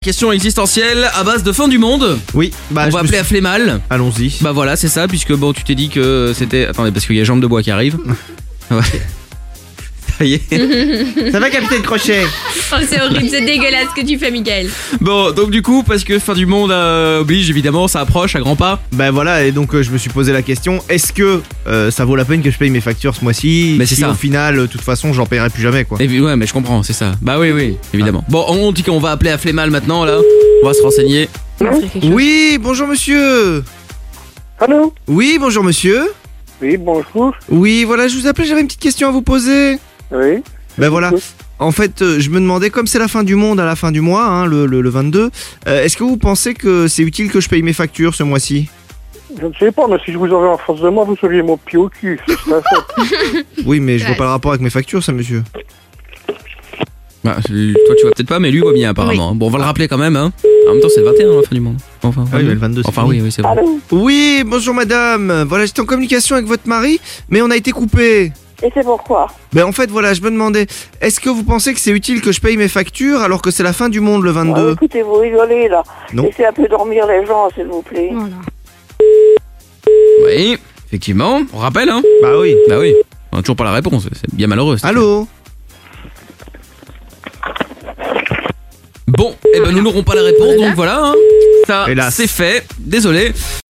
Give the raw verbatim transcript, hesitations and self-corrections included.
Question existentielle à base de fin du monde. Oui, bah on je va me appeler suis- à Flémal. Allons-y. Bah voilà, c'est ça, puisque bon, tu t'es dit que c'était. Attendez, parce qu'il y a Jambe de Bois qui arrive. Ouais. Ça y est. Ça va, capitaine Crochet? Oh, c'est horrible, c'est dégueulasse ce que tu fais, Mickaël. Bon, donc du coup, parce que fin du monde euh, oblige, évidemment, ça approche à grands pas. Bah voilà, et donc euh, je me suis posé la question, est-ce que euh, ça vaut la peine que je paye mes factures ce mois-ci? Mais c'est si ça. au final, euh, de toute façon, j'en paierai plus jamais, quoi. Et, ouais, mais je comprends, c'est ça. Bah oui, oui, évidemment. Bon, on dit qu'on va appeler à Flémal maintenant, là. On va se renseigner. Oui, bonjour monsieur. Allô? Oui, bonjour monsieur. Oui, bonjour. Oui, voilà, je vous appelais, j'avais une petite question à vous poser. Oui. Ben voilà, en fait, euh, je me demandais, comme c'est la fin du monde à la fin du mois, hein, le, le, le vingt-deux, euh, est-ce que vous pensez que c'est utile que je paye mes factures ce mois-ci? Je ne sais pas, mais si je vous avais en face de moi, vous seriez mon pied au cul. Ce serait ça. Oui, mais je vois Ouais. pas le rapport avec mes factures, ça, monsieur. Bah, euh, toi, tu vois peut-être pas, mais lui voit bien, apparemment. Bon, on va le rappeler quand même, hein. En même temps, c'est le vingt et un, la fin du monde. Enfin, Ah oui, mais le vingt-deux, c'est Enfin, fini. oui, oui, c'est vrai. Allô? Oui, bonjour madame. Voilà, j'étais en communication avec votre mari, mais on a été coupé. Et c'est pourquoi? Ben en fait, voilà, je me demandais, est-ce que vous pensez que c'est utile que je paye mes factures alors que c'est la fin du monde le vingt-deux? Écoutez, vous rigolez là. Non. Laissez un peu dormir les gens, s'il vous plaît. Voilà. Oui, effectivement, on rappelle, hein. Bah oui. Bah oui, on a toujours pas la réponse, c'est bien malheureux. ça. Allô? Bon, eh ben nous n'aurons pas la réponse, donc voilà, hein. Ça, Hélas. c'est fait. Désolé.